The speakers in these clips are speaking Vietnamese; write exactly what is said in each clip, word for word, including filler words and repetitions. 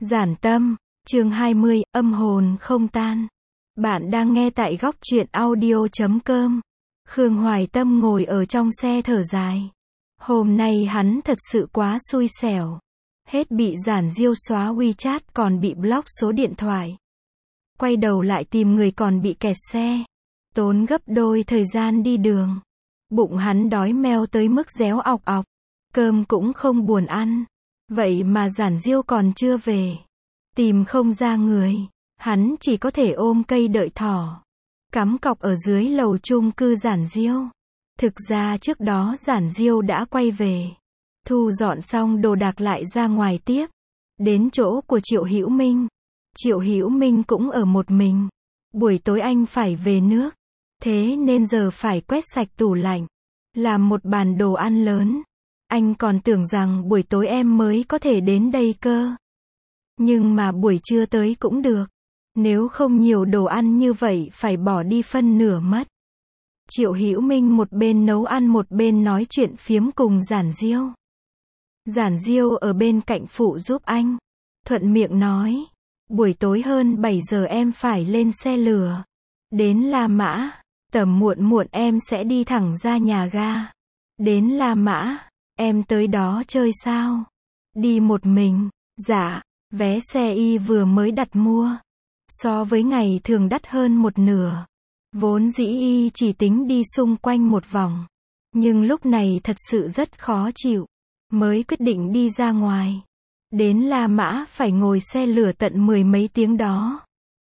Giản tâm, chương hai mươi, âm hồn không tan. Bạn đang nghe tại góc truyện audio chấm com. Khương Hoài Tâm ngồi ở trong xe thở dài. Hôm nay hắn thật sự quá xui xẻo. Hết bị Giản Diêu xóa WeChat còn bị block số điện thoại. Quay đầu lại tìm người còn bị kẹt xe. Tốn gấp đôi thời gian đi đường. Bụng hắn đói meo tới mức réo ọc ọc. Cơm cũng không buồn ăn. Vậy mà Giản Diêu còn chưa về. Tìm không ra người. Hắn chỉ có thể ôm cây đợi thỏ. Cắm cọc ở dưới lầu chung cư Giản Diêu. Thực ra trước đó Giản Diêu đã quay về. Thu dọn xong đồ đạc lại ra ngoài tiếp. Đến chỗ của Triệu Hữu Minh. Triệu Hữu Minh cũng ở một mình. Buổi tối anh phải về nước. Thế nên giờ phải quét sạch tủ lạnh. Làm một bàn đồ ăn lớn. Anh còn tưởng rằng buổi tối em mới có thể đến đây cơ. Nhưng mà buổi trưa tới cũng được. Nếu không nhiều đồ ăn như vậy phải bỏ đi phân nửa mất. Triệu Hữu Minh một bên nấu ăn một bên nói chuyện phiếm cùng Giản Diêu. Giản Diêu ở bên cạnh phụ giúp anh. Thuận miệng nói. Buổi tối hơn bảy giờ em phải lên xe lửa. Đến La Mã. Tầm muộn muộn em sẽ đi thẳng ra nhà ga. Đến La Mã. Em tới đó chơi sao? Đi một mình. Dạ. Vé xe y vừa mới đặt mua. So với ngày thường đắt hơn một nửa. Vốn dĩ y chỉ tính đi xung quanh một vòng. Nhưng lúc này thật sự rất khó chịu. Mới quyết định đi ra ngoài. Đến La Mã phải ngồi xe lửa tận mười mấy tiếng đó.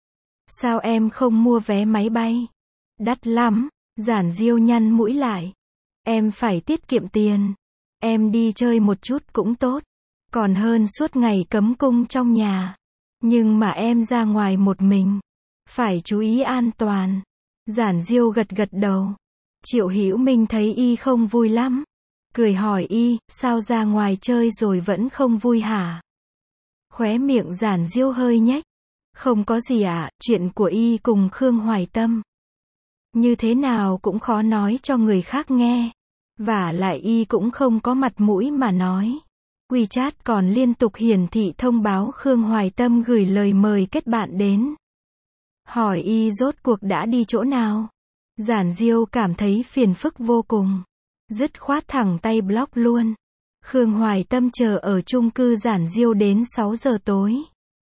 Sao em không mua vé máy bay? Đắt lắm. Giản Diêu nhăn mũi lại. Em phải tiết kiệm tiền. Em đi chơi một chút cũng tốt. Còn hơn suốt ngày cấm cung trong nhà. Nhưng mà em ra ngoài một mình. Phải chú ý an toàn. Giản Diêu gật gật đầu. Triệu Hữu Minh thấy y không vui lắm. Cười hỏi y, sao ra ngoài chơi rồi vẫn không vui hả? Khóe miệng Giản Diêu hơi nhếch. Không có gì ạ, à, chuyện của y cùng Khương Hoài Tâm. Như thế nào cũng khó nói cho người khác nghe. Vả lại y cũng không có mặt mũi mà nói. WeChat còn liên tục hiển thị thông báo Khương Hoài Tâm gửi lời mời kết bạn đến. Hỏi y rốt cuộc đã đi chỗ nào. Giản Diêu cảm thấy phiền phức vô cùng. Dứt khoát thẳng tay block luôn. Khương Hoài Tâm chờ ở chung cư Giản Diêu đến sáu giờ tối.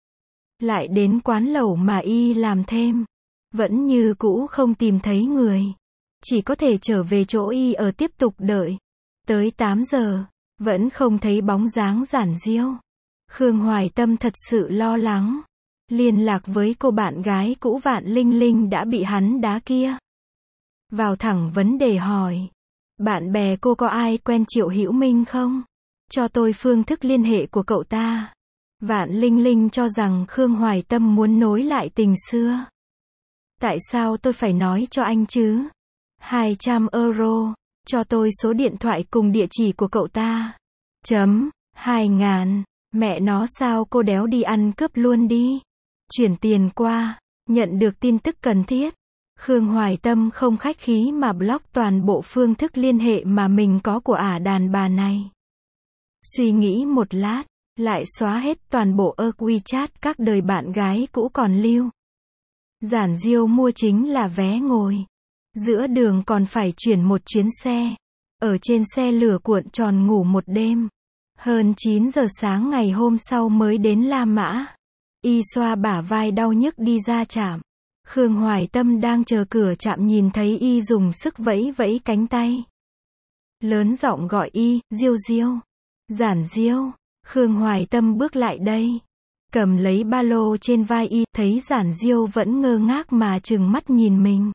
Lại đến quán lẩu mà y làm thêm. Vẫn như cũ không tìm thấy người. Chỉ có thể trở về chỗ y ở tiếp tục đợi. Tới tám giờ. Vẫn không thấy bóng dáng Giản Diêu. Khương Hoài Tâm thật sự lo lắng. Liên lạc với cô bạn gái cũ Vạn Linh Linh đã bị hắn đá kia. Vào thẳng vấn đề hỏi. Bạn bè cô có ai quen Triệu Hữu Minh không? Cho tôi phương thức liên hệ của cậu ta. Vạn Linh Linh cho rằng Khương Hoài Tâm muốn nối lại tình xưa. Tại sao tôi phải nói cho anh chứ? hai trăm euro. Cho tôi số điện thoại cùng địa chỉ của cậu ta. Chấm. hai ngàn. Mẹ nó sao cô đéo đi ăn cướp luôn đi. Chuyển tiền qua. Nhận được tin tức cần thiết. Khương Hoài Tâm không khách khí mà block toàn bộ phương thức liên hệ mà mình có của ả đàn bà này. Suy nghĩ một lát. Lại xóa hết toàn bộ ơ WeChat các đời bạn gái cũ còn lưu. Giản Diêu mua chính là vé ngồi. Giữa đường còn phải chuyển một chuyến xe. Ở trên xe lửa cuộn tròn ngủ một đêm. Hơn chín giờ sáng ngày hôm sau mới đến La Mã. Y xoa bả vai đau nhức đi ra trạm. Khương Hoài Tâm đang chờ cửa trạm nhìn thấy y dùng sức vẫy vẫy cánh tay. Lớn giọng gọi y, Diêu Diêu. Giản Diêu. Khương Hoài Tâm bước lại đây. Cầm lấy ba lô trên vai y, thấy Giản Diêu vẫn ngơ ngác mà trừng mắt nhìn mình.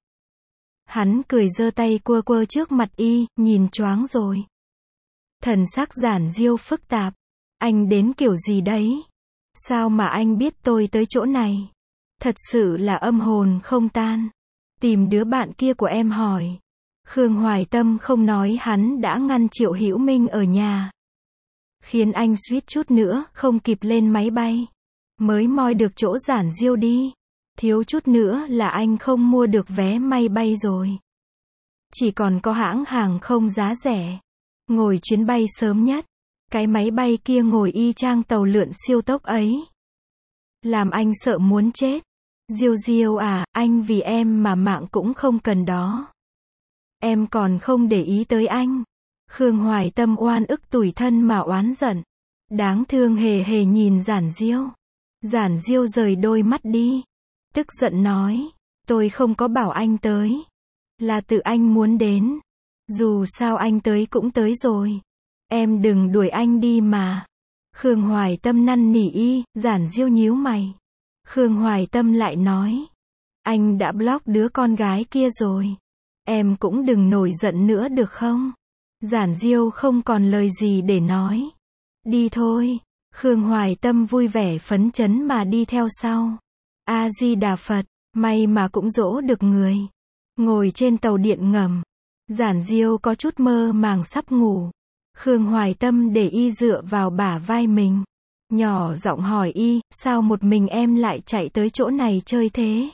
Hắn cười giơ tay quơ quơ trước mặt y, nhìn choáng rồi. Thần sắc Giản Diêu phức tạp. Anh đến kiểu gì đấy? Sao mà anh biết tôi tới chỗ này? Thật sự là âm hồn không tan. Tìm đứa bạn kia của em hỏi. Khương Hoài Tâm không nói hắn đã ngăn Triệu Hữu Minh ở nhà. Khiến anh suýt chút nữa không kịp lên máy bay. Mới moi được chỗ Giản Diêu đi. Thiếu chút nữa là anh không mua được vé máy bay rồi. Chỉ còn có hãng hàng không giá rẻ. Ngồi chuyến bay sớm nhất. Cái máy bay kia ngồi y chang tàu lượn siêu tốc ấy. Làm anh sợ muốn chết. Diêu Diêu à, anh vì em mà mạng cũng không cần đó. Em còn không để ý tới anh. Khương Hoài Tâm oan ức tủi thân mà oán giận. Đáng thương hề hề nhìn Giản Diêu. Giản Diêu rời đôi mắt đi. Tức giận nói, tôi không có bảo anh tới. Là tự anh muốn đến. Dù sao anh tới cũng tới rồi. Em đừng đuổi anh đi mà. Khương Hoài Tâm năn nỉ y, Giản Diêu nhíu mày. Khương Hoài Tâm lại nói, anh đã block đứa con gái kia rồi. Em cũng đừng nổi giận nữa được không? Giản Diêu không còn lời gì để nói. Đi thôi. Khương Hoài Tâm vui vẻ phấn chấn mà đi theo sau. A Di Đà Phật, may mà cũng dỗ được người. Ngồi trên tàu điện ngầm, Giản Diêu có chút mơ màng sắp ngủ. Khương Hoài Tâm để y dựa vào bả vai mình. Nhỏ giọng hỏi y, sao một mình em lại chạy tới chỗ này chơi thế?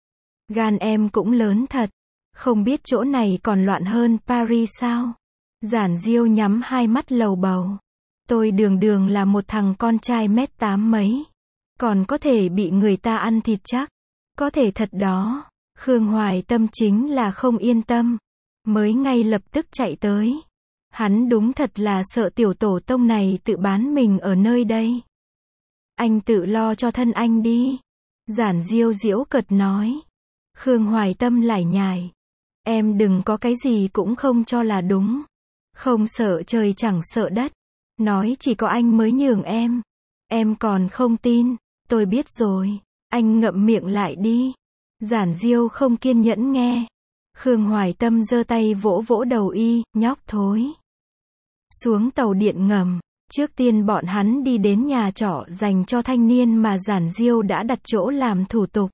Gan em cũng lớn thật. Không biết chỗ này còn loạn hơn Paris sao? Giản Diêu nhắm hai mắt lầu bầu. Tôi đường đường là một thằng con trai mét tám mấy. Còn có thể bị người ta ăn thịt chắc. Có thể thật đó. Khương Hoài Tâm chính là không yên tâm. Mới ngay lập tức chạy tới. Hắn đúng thật là sợ tiểu tổ tông này tự bán mình ở nơi đây. Anh tự lo cho thân anh đi. Giản Diêu giễu cợt nói. Khương Hoài Tâm lải nhải. Em đừng có cái gì cũng không cho là đúng. Không sợ trời chẳng sợ đất. Nói chỉ có anh mới nhường em. Em còn không tin. Tôi biết rồi. Anh ngậm miệng lại đi. Giản Diêu không kiên nhẫn nghe. Khương Hoài Tâm giơ tay vỗ vỗ đầu y, nhóc thối. Xuống tàu điện ngầm. Trước tiên bọn hắn đi đến nhà trọ dành cho thanh niên mà Giản Diêu đã đặt chỗ làm thủ tục.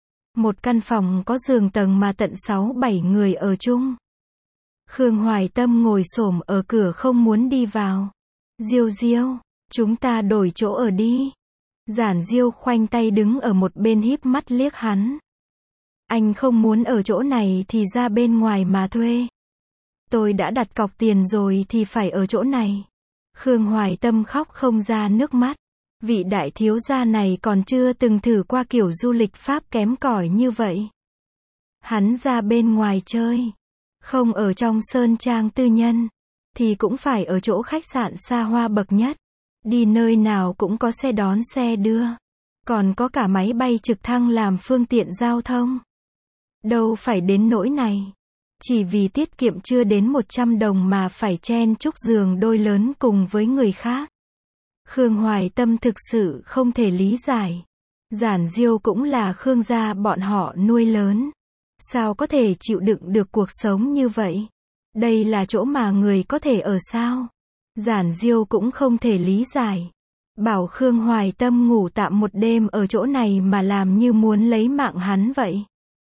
Một căn phòng có giường tầng mà tận sáu bảy người ở chung. Khương Hoài Tâm ngồi xổm ở cửa không muốn đi vào. Diêu Diêu, chúng ta đổi chỗ ở đi. Giản Diêu khoanh tay đứng ở một bên híp mắt liếc hắn. Anh không muốn ở chỗ này thì ra bên ngoài mà thuê. Tôi đã đặt cọc tiền rồi thì phải ở chỗ này. Khương Hoài Tâm khóc không ra nước mắt. Vị đại thiếu gia này còn chưa từng thử qua kiểu du lịch Pháp kém cỏi như vậy. Hắn ra bên ngoài chơi. Không ở trong sơn trang tư nhân. Thì cũng phải ở chỗ khách sạn xa hoa bậc nhất. Đi nơi nào cũng có xe đón xe đưa. Còn có cả máy bay trực thăng làm phương tiện giao thông. Đâu phải đến nỗi này. Chỉ vì tiết kiệm chưa đến một trăm đồng mà phải chen chúc giường đôi lớn cùng với người khác. Khương Hoài Tâm thực sự không thể lý giải. Giản Diêu cũng là Khương gia bọn họ nuôi lớn. Sao có thể chịu đựng được cuộc sống như vậy? Đây là chỗ mà người có thể ở sao? Giản Diêu cũng không thể lý giải. Bảo Khương Hoài Tâm ngủ tạm một đêm ở chỗ này mà làm như muốn lấy mạng hắn vậy.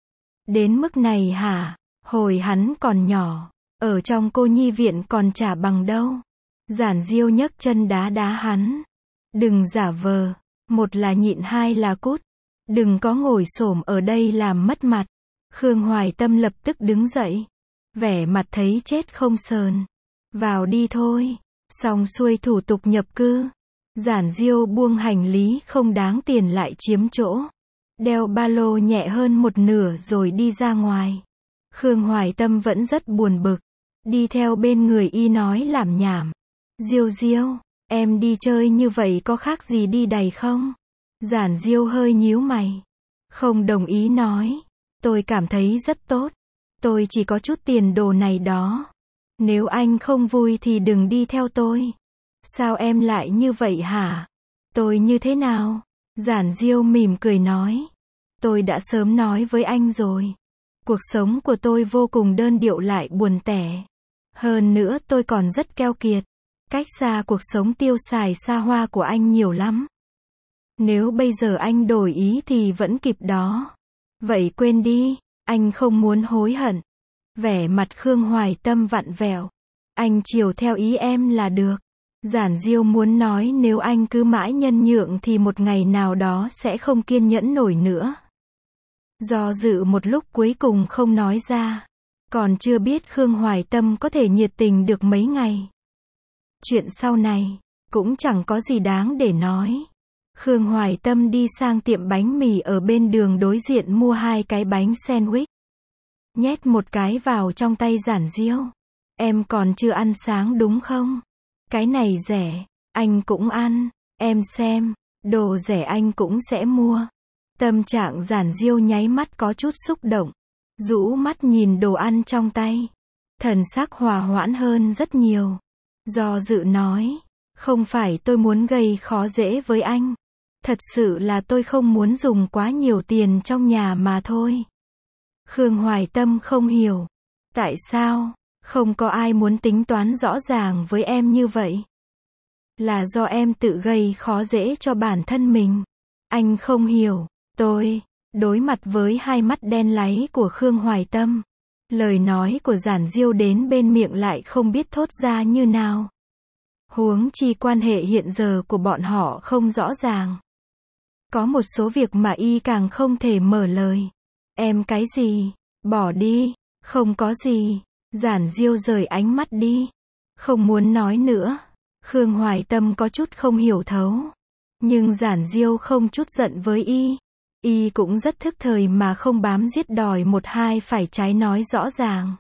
Đến mức này hả? Hồi hắn còn nhỏ, ở trong cô nhi viện còn chả bằng đâu. Giản Diêu nhấc chân đá đá hắn. Đừng giả vờ, một là nhịn hai là cút. Đừng có ngồi xổm ở đây làm mất mặt. Khương Hoài Tâm lập tức đứng dậy. Vẻ mặt thấy chết không sờn. Vào đi thôi. Xong xuôi thủ tục nhập cư. Giản Diêu buông hành lý không đáng tiền lại chiếm chỗ. Đeo ba lô nhẹ hơn một nửa rồi đi ra ngoài. Khương Hoài Tâm vẫn rất buồn bực. Đi theo bên người y nói làm nhảm. Diêu Diêu, em đi chơi như vậy có khác gì đi đày không? Giản Diêu hơi nhíu mày. Không đồng ý nói. Tôi cảm thấy rất tốt. Tôi chỉ có chút tiền đồ này đó. Nếu anh không vui thì đừng đi theo tôi. Sao em lại như vậy hả? Tôi như thế nào? Giản Diêu mỉm cười nói. Tôi đã sớm nói với anh rồi. Cuộc sống của tôi vô cùng đơn điệu lại buồn tẻ. Hơn nữa tôi còn rất keo kiệt. Cách xa cuộc sống tiêu xài xa hoa của anh nhiều lắm. Nếu bây giờ anh đổi ý thì vẫn kịp đó. Vậy quên đi, anh không muốn hối hận. Vẻ mặt Khương Hoài Tâm vặn vẹo. Anh chiều theo ý em là được. Giản Diêu muốn nói nếu anh cứ mãi nhân nhượng thì một ngày nào đó sẽ không kiên nhẫn nổi nữa. Do dự một lúc cuối cùng không nói ra. Còn chưa biết Khương Hoài Tâm có thể nhiệt tình được mấy ngày. Chuyện sau này, cũng chẳng có gì đáng để nói. Khương Hoài Tâm đi sang tiệm bánh mì ở bên đường đối diện mua hai cái bánh sandwich. Nhét một cái vào trong tay Giản Diêu. Em còn chưa ăn sáng đúng không? Cái này rẻ, anh cũng ăn, em xem, đồ rẻ anh cũng sẽ mua. Tâm trạng Giản Diêu nháy mắt có chút xúc động, rũ mắt nhìn đồ ăn trong tay. Thần sắc hòa hoãn hơn rất nhiều. Do dự nói, không phải tôi muốn gây khó dễ với anh. Thật sự là tôi không muốn dùng quá nhiều tiền trong nhà mà thôi. Khương Hoài Tâm không hiểu. Tại sao? Không có ai muốn tính toán rõ ràng với em như vậy. Là do em tự gây khó dễ cho bản thân mình. Anh không hiểu. Tôi, đối mặt với hai mắt đen láy của Khương Hoài Tâm. Lời nói của Giản Diêu đến bên miệng lại không biết thốt ra như nào. Huống chi quan hệ hiện giờ của bọn họ không rõ ràng. Có một số việc mà y càng không thể mở lời. Em cái gì? Bỏ đi. Không có gì. Giản Diêu rời ánh mắt đi. Không muốn nói nữa. Khương Hoài Tâm có chút không hiểu thấu. Nhưng Giản Diêu không chút giận với y. Y cũng rất thức thời mà không bám giết đòi một hai phải trái nói rõ ràng.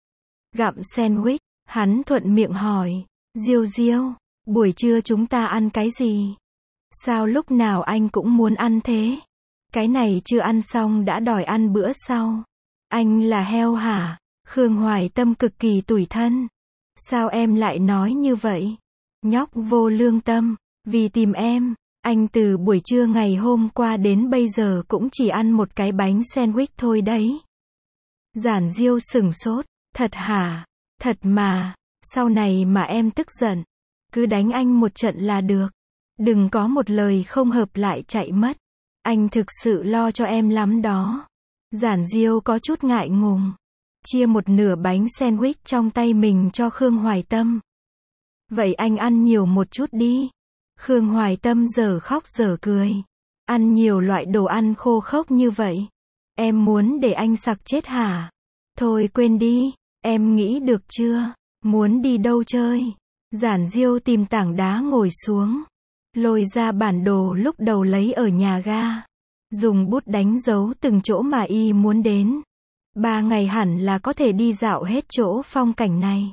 Gặm sandwich, hắn thuận miệng hỏi. Diêu Diêu, buổi trưa chúng ta ăn cái gì? Sao lúc nào anh cũng muốn ăn thế? Cái này chưa ăn xong đã đòi ăn bữa sau. Anh là heo hả? Khương Hoài Tâm cực kỳ tủi thân. Sao em lại nói như vậy? Nhóc vô lương tâm, vì tìm em, anh từ buổi trưa ngày hôm qua đến bây giờ cũng chỉ ăn một cái bánh sandwich thôi đấy. Giản Diêu sửng sốt, thật hả? Thật mà, sau này mà em tức giận, cứ đánh anh một trận là được. Đừng có một lời không hợp lại chạy mất. Anh thực sự lo cho em lắm đó. Giản Diêu có chút ngại ngùng. Chia một nửa bánh sandwich trong tay mình cho Khương Hoài Tâm. Vậy anh ăn nhiều một chút đi. Khương Hoài Tâm giờ khóc giờ cười. Ăn nhiều loại đồ ăn khô khốc như vậy. Em muốn để anh sặc chết hả? Thôi quên đi. Em nghĩ được chưa? Muốn đi đâu chơi? Giản Diêu tìm tảng đá ngồi xuống. Lôi ra bản đồ lúc đầu lấy ở nhà ga. Dùng bút đánh dấu từng chỗ mà y muốn đến. Ba ngày hẳn là có thể đi dạo hết chỗ phong cảnh này.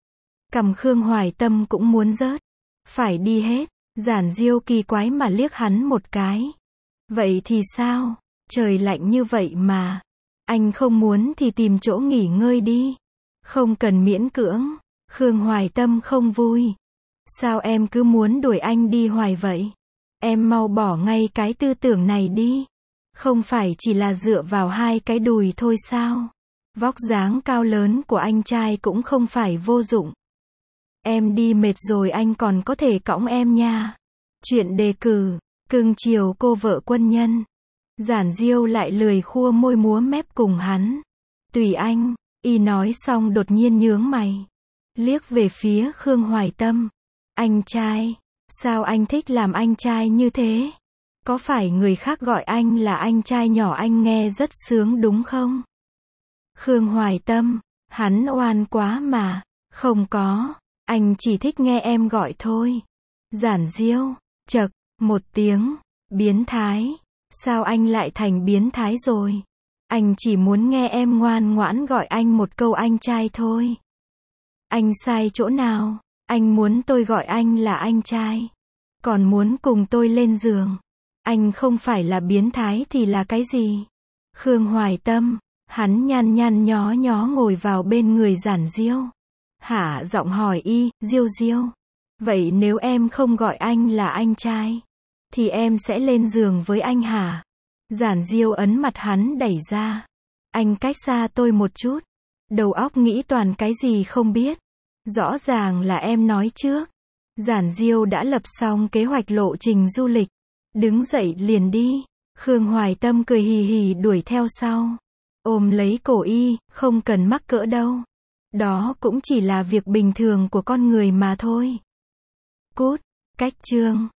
Cầm Khương Hoài Tâm cũng muốn rớt. Phải đi hết. Giản Diêu kỳ quái mà liếc hắn một cái. Vậy thì sao? Trời lạnh như vậy mà. Anh không muốn thì tìm chỗ nghỉ ngơi đi. Không cần miễn cưỡng. Khương Hoài Tâm không vui. Sao em cứ muốn đuổi anh đi hoài vậy? Em mau bỏ ngay cái tư tưởng này đi. Không phải chỉ là dựa vào hai cái đùi thôi sao? Vóc dáng cao lớn của anh trai cũng không phải vô dụng. Em đi mệt rồi anh còn có thể cõng em nha. Chuyện đề cử, cưng chiều cô vợ quân nhân. Giản Diêu lại lười khua môi múa mép cùng hắn. Tùy anh, y nói xong đột nhiên nhướng mày. Liếc về phía Khương Hoài Tâm. Anh trai, sao anh thích làm anh trai như thế? Có phải người khác gọi anh là anh trai nhỏ anh nghe rất sướng đúng không? Khương Hoài Tâm, hắn oan quá mà. Không có, anh chỉ thích nghe em gọi thôi. Giản Diêu, chậc, một tiếng, biến thái. Sao anh lại thành biến thái rồi? Anh chỉ muốn nghe em ngoan ngoãn gọi anh một câu anh trai thôi. Anh sai chỗ nào? Anh muốn tôi gọi anh là anh trai. Còn muốn cùng tôi lên giường. Anh không phải là biến thái thì là cái gì? Khương Hoài Tâm, hắn nhăn nhăn nhó nhó ngồi vào bên người Giản Diêu. Hả giọng hỏi y, Diêu Diêu. Vậy nếu em không gọi anh là anh trai, thì em sẽ lên giường với anh hả? Giản Diêu ấn mặt hắn đẩy ra. Anh cách xa tôi một chút. Đầu óc nghĩ toàn cái gì không biết. Rõ ràng là em nói trước. Giản Diêu đã lập xong kế hoạch lộ trình du lịch. Đứng dậy liền đi. Khương Hoài Tâm cười hì hì đuổi theo sau. Ôm lấy cổ y, không cần mắc cỡ đâu. Đó cũng chỉ là việc bình thường của con người mà thôi. Cút, cách chương.